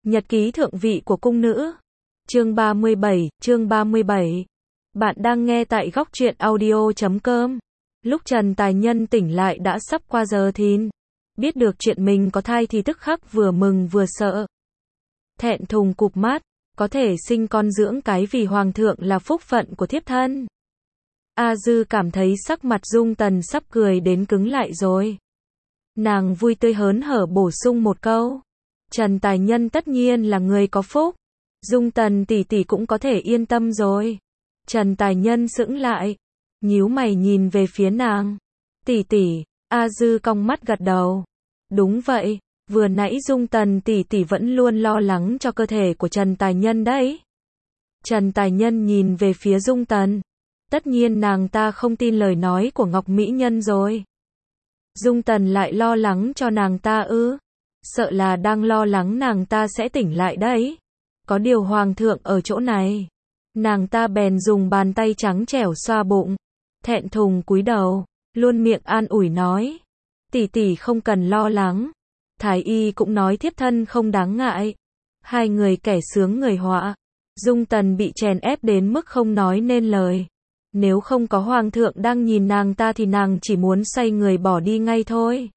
Nhật ký thượng vị của cung nữ. Chương 37. Bạn đang nghe tại góc truyện audio.com. Lúc Trần Tài Nhân tỉnh lại đã sắp qua giờ thìn. Biết được chuyện mình có thai thì tức khắc vừa mừng vừa sợ. Thẹn thùng cụp mắt, có thể sinh con dưỡng cái vì hoàng thượng là phúc phận của thiếp thân. A Dư cảm thấy sắc mặt Dung Tần sắp cười đến cứng lại rồi. Nàng vui tươi hớn hở bổ sung một câu. Trần Tài Nhân tất nhiên là người có phúc. Dung Tần tỷ tỷ cũng có thể yên tâm rồi. Trần Tài Nhân sững lại, nhíu mày nhìn về phía nàng. Tỷ tỷ, A Dư cong mắt gật đầu. Đúng vậy, vừa nãy Dung Tần tỷ tỷ vẫn luôn lo lắng cho cơ thể của Trần Tài Nhân đấy. Trần Tài Nhân nhìn về phía Dung Tần. Tất nhiên nàng ta không tin lời nói của Ngọc Mỹ Nhân rồi. Dung Tần lại lo lắng cho nàng ta ư? Sợ là đang lo lắng nàng ta sẽ tỉnh lại đấy. Có điều hoàng thượng ở chỗ này. Nàng ta bèn dùng bàn tay trắng trẻo xoa bụng. Thẹn thùng cúi đầu, luôn miệng an ủi nói. Tỷ tỷ không cần lo lắng. Thái y cũng nói thiếp thân không đáng ngại. Hai người kẻ sướng người họa. Dung Tần bị chèn ép đến mức không nói nên lời. Nếu không có hoàng thượng đang nhìn nàng ta thì nàng chỉ muốn xoay người bỏ đi ngay thôi.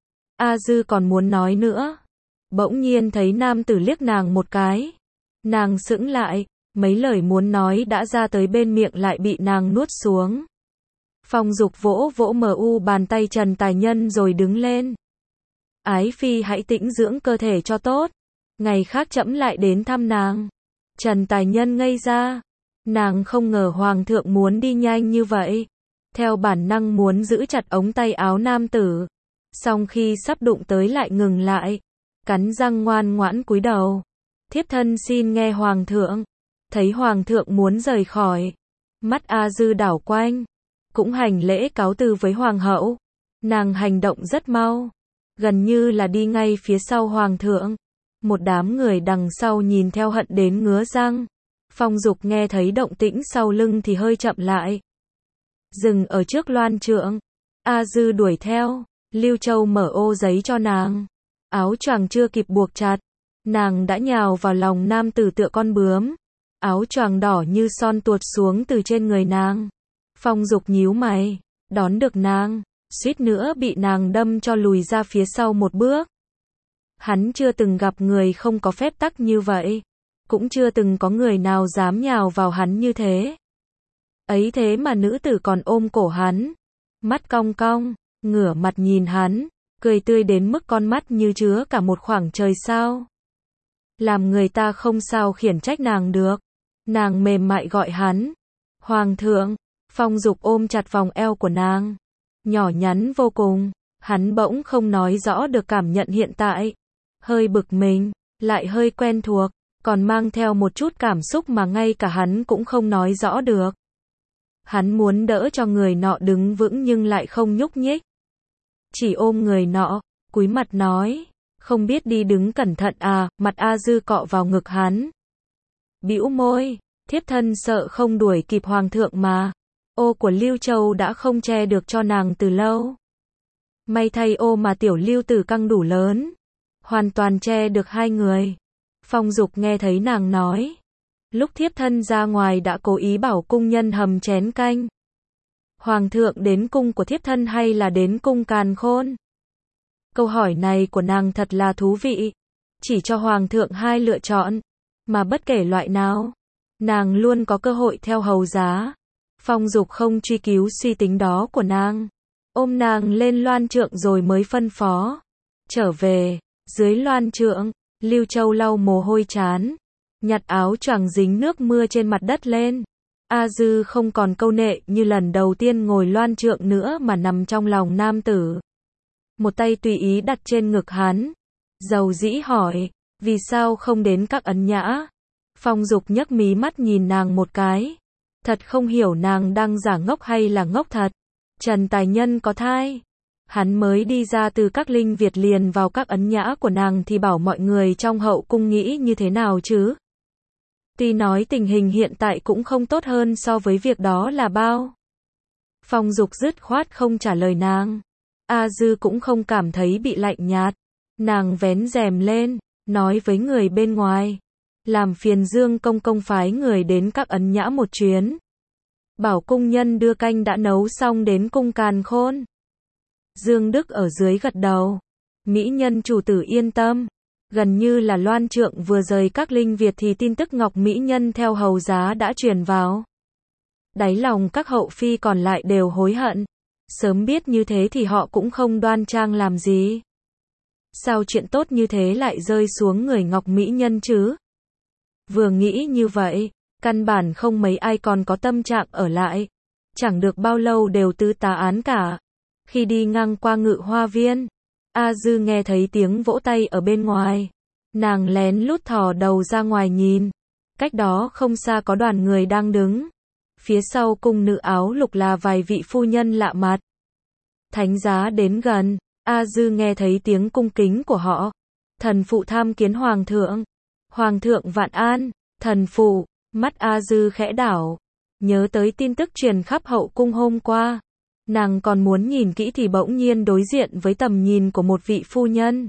A Dư còn muốn nói nữa. Bỗng nhiên thấy nam tử liếc nàng một cái. Nàng sững lại, mấy lời muốn nói đã ra tới bên miệng lại bị nàng nuốt xuống. Phong Dục vỗ vỗ bàn tay Trần Tài Nhân rồi đứng lên. Ái phi hãy tĩnh dưỡng cơ thể cho tốt. Ngày khác trẫm lại đến thăm nàng. Trần Tài Nhân ngây ra. Nàng không ngờ hoàng thượng muốn đi nhanh như vậy. Theo bản năng muốn giữ chặt ống tay áo nam tử. Song khi sắp đụng tới lại ngừng lại. Cắn răng ngoan ngoãn cúi đầu. Thiếp thân xin nghe hoàng thượng. Thấy hoàng thượng muốn rời khỏi. Mắt A Dư đảo quanh. Cũng hành lễ cáo từ với hoàng hậu. Nàng hành động rất mau. Gần như là đi ngay phía sau hoàng thượng. Một đám người đằng sau nhìn theo hận đến ngứa răng. Phong Dục nghe thấy động tĩnh sau lưng thì hơi chậm lại. Dừng ở trước loan trượng. A Dư đuổi theo. Lưu Châu mở ô giấy cho nàng. Áo choàng chưa kịp buộc chặt. Nàng đã nhào vào lòng nam tử tựa con bướm. Áo choàng đỏ như son tuột xuống từ trên người nàng. Phong Dục nhíu mày. Đón được nàng. Suýt nữa bị nàng đâm cho lùi ra phía sau một bước. Hắn chưa từng gặp người không có phép tắc như vậy. Cũng chưa từng có người nào dám nhào vào hắn như thế. Ấy thế mà nữ tử còn ôm cổ hắn. Mắt cong cong, ngửa mặt nhìn hắn, cười tươi đến mức con mắt như chứa cả một khoảng trời sao. Làm người ta không sao khiển trách nàng được. Nàng mềm mại gọi hắn. Hoàng thượng. Phong Dục ôm chặt vòng eo của nàng. Nhỏ nhắn vô cùng. Hắn bỗng không nói rõ được cảm nhận hiện tại. Hơi bực mình, lại hơi quen thuộc. Còn mang theo một chút cảm xúc mà ngay cả hắn cũng không nói rõ được. Hắn muốn đỡ cho người nọ đứng vững nhưng lại không nhúc nhích. Chỉ ôm người nọ, cúi mặt nói, không biết đi đứng cẩn thận à, mặt A Dư cọ vào ngực hắn. Bĩu môi, thiếp thân sợ không đuổi kịp hoàng thượng mà. Ô của Lưu Châu đã không che được cho nàng từ lâu. May thay ô mà tiểu Lưu Tử căng đủ lớn. Hoàn toàn che được hai người. Phong Dục nghe thấy nàng nói. Lúc thiếp thân ra ngoài đã cố ý bảo cung nhân hầm chén canh. Hoàng thượng đến cung của thiếp thân hay là đến cung Càn Khôn? Câu hỏi này của nàng thật là thú vị. Chỉ cho hoàng thượng hai lựa chọn. Mà bất kể loại nào, nàng luôn có cơ hội theo hầu giá. Phong Dục không truy cứu suy tính đó của nàng. Ôm nàng lên loan trượng rồi mới phân phó. Trở về, dưới loan trượng. Lưu Châu lau mồ hôi trán, nhặt áo choàng dính nước mưa trên mặt đất lên. A Dư không còn câu nệ như lần đầu tiên ngồi loan trượng nữa mà nằm trong lòng nam tử. Một tay tùy ý đặt trên ngực hắn. Dầu dĩ hỏi, vì sao không đến các ấn nhã? Phong Dục nhấc mí mắt nhìn nàng một cái. Thật không hiểu nàng đang giả ngốc hay là ngốc thật. Trần Tài Nhân có thai. Hắn mới đi ra từ các linh Việt liền vào các ấn nhã của nàng thì bảo mọi người trong hậu cung nghĩ như thế nào chứ? Tuy nói tình hình hiện tại cũng không tốt hơn so với việc đó là bao. Phong Dục dứt khoát không trả lời nàng. A Dư cũng không cảm thấy bị lạnh nhạt. Nàng vén rèm lên, nói với người bên ngoài, làm phiền Dương công công phái người đến các Ấn Nhã một chuyến. Bảo cung nhân đưa canh đã nấu xong đến cung Càn Khôn. Dương Đức ở dưới gật đầu. Mỹ nhân chủ tử yên tâm. Gần như là Loan Trượng vừa rời các Linh Việt thì tin tức Ngọc Mỹ Nhân theo hầu giá đã truyền vào. Đáy lòng các hậu phi còn lại đều hối hận. Sớm biết như thế thì họ cũng không đoan trang làm gì. Sao chuyện tốt như thế lại rơi xuống người Ngọc Mỹ Nhân chứ? Vừa nghĩ như vậy, căn bản không mấy ai còn có tâm trạng ở lại. Chẳng được bao lâu đều tứ tá án cả. Khi đi ngang qua Ngự Hoa Viên, A Dư nghe thấy tiếng vỗ tay ở bên ngoài. Nàng lén lút thò đầu ra ngoài nhìn. Cách đó không xa có đoàn người đang đứng. Phía sau cung nữ áo lục là vài vị phu nhân lạ mặt. Thánh giá đến gần, A Dư nghe thấy tiếng cung kính của họ. Thần phụ tham kiến hoàng thượng. Hoàng thượng vạn an. Thần phụ, mắt A Dư khẽ đảo. Nhớ tới tin tức truyền khắp hậu cung hôm qua. Nàng còn muốn nhìn kỹ thì bỗng nhiên đối diện với tầm nhìn của một vị phu nhân.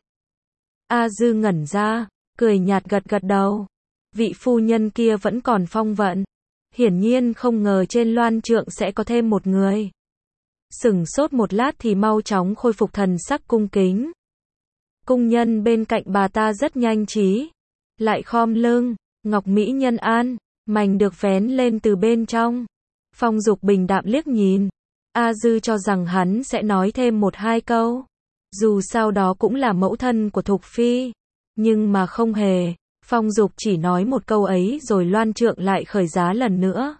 A Dư ngẩn ra, cười nhạt gật gật đầu. Vị phu nhân kia vẫn còn phong vận. Hiển nhiên không ngờ trên Loan Trượng sẽ có thêm một người. Sửng sốt một lát thì mau chóng khôi phục thần sắc cung kính. Cung nhân bên cạnh bà ta rất nhanh trí. Lại khom lưng, Ngọc Mỹ Nhân an, mảnh được vén lên từ bên trong. Phong Dục bình đạm liếc nhìn. A Dư cho rằng hắn sẽ nói thêm một hai câu. Dù sao đó cũng là mẫu thân của Thục Phi. Nhưng mà không hề. Phong Dục chỉ nói một câu ấy rồi Loan Trượng lại khởi giá lần nữa.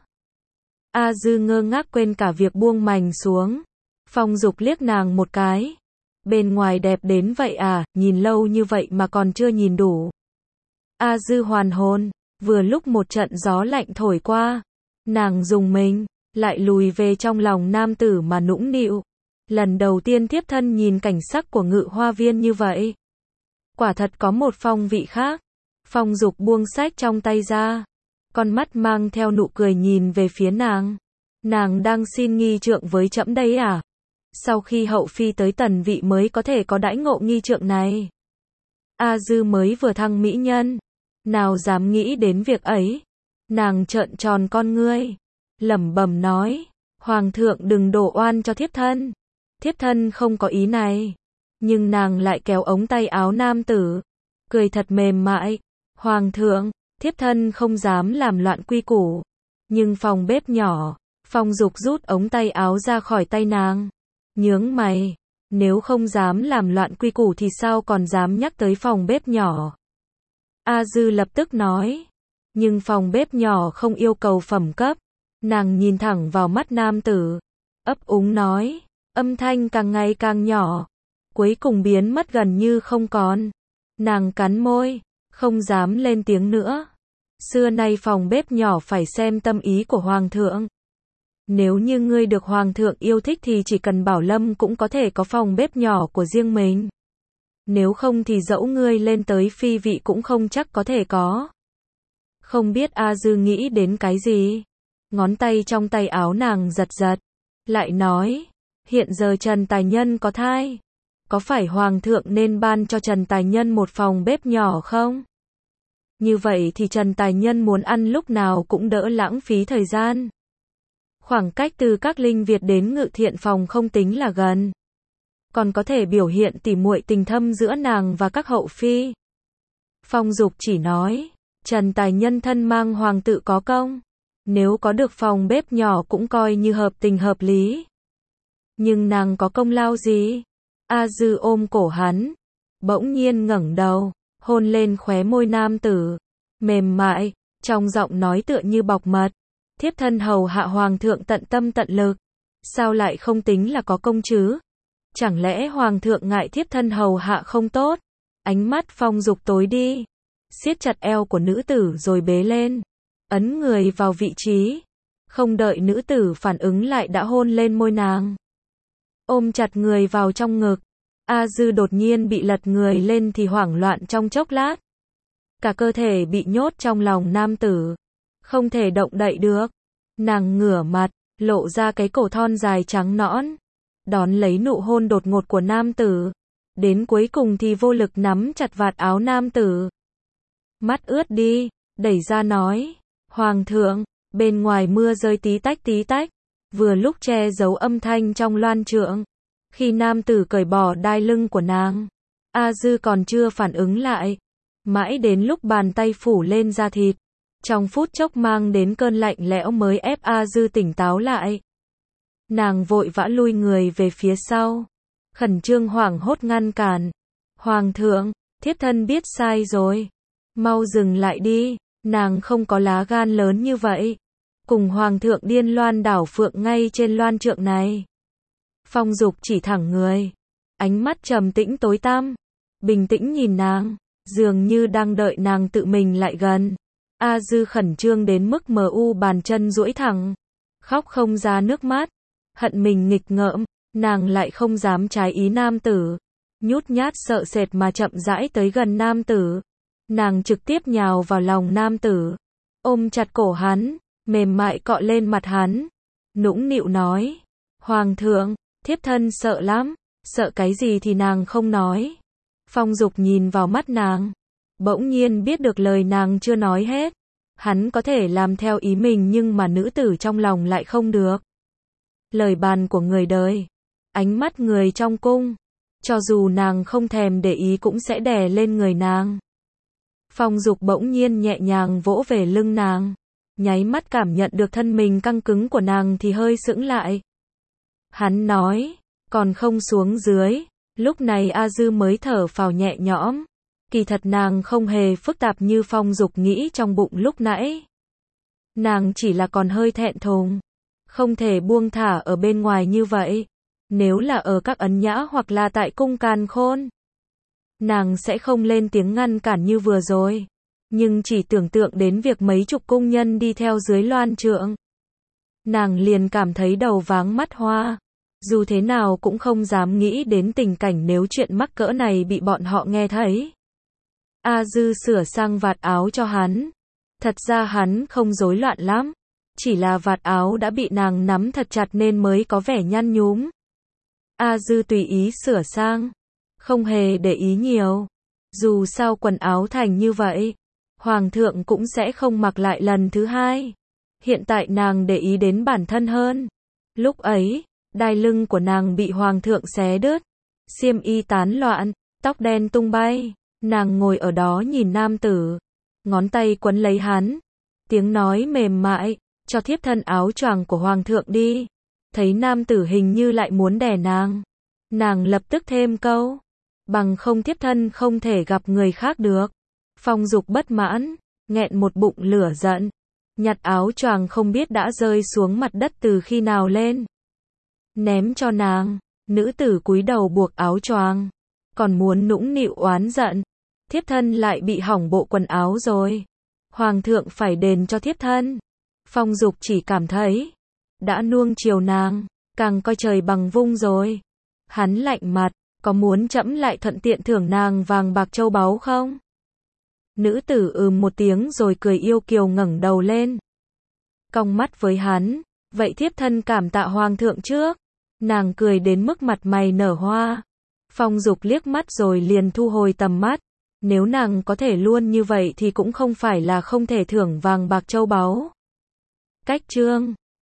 A Dư ngơ ngác quên cả việc buông mành xuống. Phong Dục liếc nàng một cái. Bên ngoài đẹp đến vậy à, nhìn lâu như vậy mà còn chưa nhìn đủ. A Dư hoàn hồn. Vừa lúc một trận gió lạnh thổi qua. Nàng rùng mình. Lại lùi về trong lòng nam tử mà nũng nịu. Lần đầu tiên thiếp thân nhìn cảnh sắc của Ngự Hoa Viên như vậy. Quả thật có một phong vị khác. Phong Dục buông sách trong tay ra. Con mắt mang theo nụ cười nhìn về phía nàng. Nàng đang xin nghi trượng với trẫm đấy à? Sau khi hậu phi tới tần vị mới có thể có đãi ngộ nghi trượng này. A Dư mới vừa thăng mỹ nhân. Nào dám nghĩ đến việc ấy. Nàng trợn tròn con ngươi. Lẩm bẩm nói, Hoàng thượng đừng đổ oan cho thiếp thân. Thiếp thân không có ý này. Nhưng nàng lại kéo ống tay áo nam tử. Cười thật mềm mại. Hoàng thượng, thiếp thân không dám làm loạn quy củ. Nhưng phòng bếp nhỏ, Phong Dục rút ống tay áo ra khỏi tay nàng. Nhướng mày, nếu không dám làm loạn quy củ thì sao còn dám nhắc tới phòng bếp nhỏ. A Dư lập tức nói, nhưng phòng bếp nhỏ không yêu cầu phẩm cấp. Nàng nhìn thẳng vào mắt nam tử, ấp úng nói, âm thanh càng ngày càng nhỏ, cuối cùng biến mất gần như không còn. Nàng cắn môi, không dám lên tiếng nữa. Xưa nay phòng bếp nhỏ phải xem tâm ý của hoàng thượng. Nếu như ngươi được hoàng thượng yêu thích thì chỉ cần Bảo Lâm cũng có thể có phòng bếp nhỏ của riêng mình. Nếu không thì dẫu ngươi lên tới phi vị cũng không chắc có thể có. Không biết A Dư nghĩ đến cái gì. Ngón tay trong tay áo nàng giật giật. Lại nói, hiện giờ Trần Tài Nhân có thai. Có phải hoàng thượng nên ban cho Trần Tài Nhân một phòng bếp nhỏ không? Như vậy thì Trần Tài Nhân muốn ăn lúc nào cũng đỡ lãng phí thời gian. Khoảng cách từ các Linh Việt đến Ngự Thiện Phòng không tính là gần. Còn có thể biểu hiện tỉ muội tình thâm giữa nàng và các hậu phi. Phong Dục chỉ nói, Trần Tài Nhân thân mang hoàng tự có công. Nếu có được phòng bếp nhỏ cũng coi như hợp tình hợp lý. Nhưng nàng có công lao gì? A Dư ôm cổ hắn. Bỗng nhiên ngẩng đầu, hôn lên khóe môi nam tử. Mềm mại, trong giọng nói tựa như bọc mật. Thiếp thân hầu hạ hoàng thượng tận tâm tận lực. Sao lại không tính là có công chứ? Chẳng lẽ hoàng thượng ngại thiếp thân hầu hạ không tốt? Ánh mắt Phong Dục tối đi. Siết chặt eo của nữ tử rồi bế lên. Ấn người vào vị trí. Không đợi nữ tử phản ứng lại đã hôn lên môi nàng. Ôm chặt người vào trong ngực. A Dư đột nhiên bị lật người lên thì hoảng loạn trong chốc lát. Cả cơ thể bị nhốt trong lòng nam tử. Không thể động đậy được. Nàng ngửa mặt, lộ ra cái cổ thon dài trắng nõn. Đón lấy nụ hôn đột ngột của nam tử. Đến cuối cùng thì vô lực nắm chặt vạt áo nam tử. mắt ướt đi, đẩy ra nói. Hoàng thượng, bên ngoài mưa rơi tí tách, vừa lúc che giấu âm thanh trong loan trượng. Khi nam tử cởi bỏ đai lưng của nàng, A Dư còn chưa phản ứng lại. Mãi đến lúc bàn tay phủ lên da thịt, trong phút chốc mang đến cơn lạnh lẽo mới ép A Dư tỉnh táo lại. Nàng vội vã lui người về phía sau, khẩn trương hoảng hốt ngăn cản. Hoàng thượng, thiếp thân biết sai rồi. Mau dừng lại đi, nàng không có lá gan lớn như vậy. Cùng hoàng thượng điên loan đảo phượng ngay trên loan trượng này. Phong Dục chỉ thẳng người, ánh mắt trầm tĩnh tối tăm, bình tĩnh nhìn nàng, dường như đang đợi nàng tự mình lại gần. A Dư khẩn trương đến mức mờ u bàn chân duỗi thẳng, khóc không ra nước mắt, hận mình nghịch ngợm, nàng lại không dám trái ý nam tử, nhút nhát sợ sệt mà chậm rãi tới gần nam tử. Nàng trực tiếp nhào vào lòng nam tử, ôm chặt cổ hắn, mềm mại cọ lên mặt hắn, nũng nịu nói: Hoàng thượng, thiếp thân sợ lắm. Sợ cái gì thì nàng không nói. Phong Dục nhìn vào mắt nàng, bỗng nhiên biết được lời nàng chưa nói hết. Hắn có thể làm theo ý mình nhưng mà nữ tử trong lòng lại không được. Lời bàn của người đời, ánh mắt người trong cung, cho dù nàng không thèm để ý cũng sẽ đè lên người nàng. Phong Dục bỗng nhiên nhẹ nhàng vỗ về lưng nàng, nháy mắt cảm nhận được thân mình căng cứng của nàng thì hơi sững lại. Hắn nói, còn không xuống dưới. Lúc này A Dư mới thở phào nhẹ nhõm. Kỳ thật nàng không hề phức tạp như Phong Dục nghĩ trong bụng lúc nãy. Nàng chỉ là còn hơi thẹn thùng, không thể buông thả ở bên ngoài như vậy. Nếu là ở các ấn nhã hoặc là tại cung Càn Khôn, nàng sẽ không lên tiếng ngăn cản như vừa rồi. Nhưng chỉ tưởng tượng đến việc mấy chục cung nhân đi theo dưới loan trượng, nàng liền cảm thấy đầu váng mắt hoa. Dù thế nào cũng không dám nghĩ đến tình cảnh nếu chuyện mắc cỡ này bị bọn họ nghe thấy. A Dư sửa sang vạt áo cho hắn. Thật ra hắn không rối loạn lắm, chỉ là vạt áo đã bị nàng nắm thật chặt nên mới có vẻ nhăn nhúm. A Dư tùy ý sửa sang, không hề để ý nhiều. Dù sao quần áo thành như vậy, hoàng thượng cũng sẽ không mặc lại lần thứ hai. Hiện tại nàng để ý đến bản thân hơn. Lúc ấy, đai lưng của nàng bị hoàng thượng xé đứt, xiêm y tán loạn, tóc đen tung bay. Nàng ngồi ở đó nhìn nam tử, ngón tay quấn lấy hắn, tiếng nói mềm mại, cho thiếp thân áo choàng của hoàng thượng đi. Thấy nam tử hình như lại muốn đè nàng lập tức thêm câu, bằng không thiếp thân không thể gặp người khác được. Phong Dục bất mãn, nghẹn một bụng lửa giận, nhặt áo choàng không biết đã rơi xuống mặt đất từ khi nào lên, ném cho nàng. Nữ tử cúi đầu buộc áo choàng, còn muốn nũng nịu oán giận, thiếp thân lại bị hỏng bộ quần áo rồi, hoàng thượng phải đền cho thiếp thân. Phong Dục chỉ cảm thấy đã nuông chiều nàng, càng coi trời bằng vung rồi. Hắn lạnh mặt, có muốn trẫm lại thuận tiện thưởng nàng vàng bạc châu báu không? Nữ tử một tiếng rồi cười yêu kiều ngẩng đầu lên, cong mắt với hắn, vậy thiếp thân cảm tạ hoàng thượng trước. Nàng cười đến mức mặt mày nở hoa. Phong Dục liếc mắt rồi liền thu hồi tầm mắt. Nếu nàng có thể luôn như vậy thì cũng không phải là không thể thưởng vàng bạc châu báu. Cách chương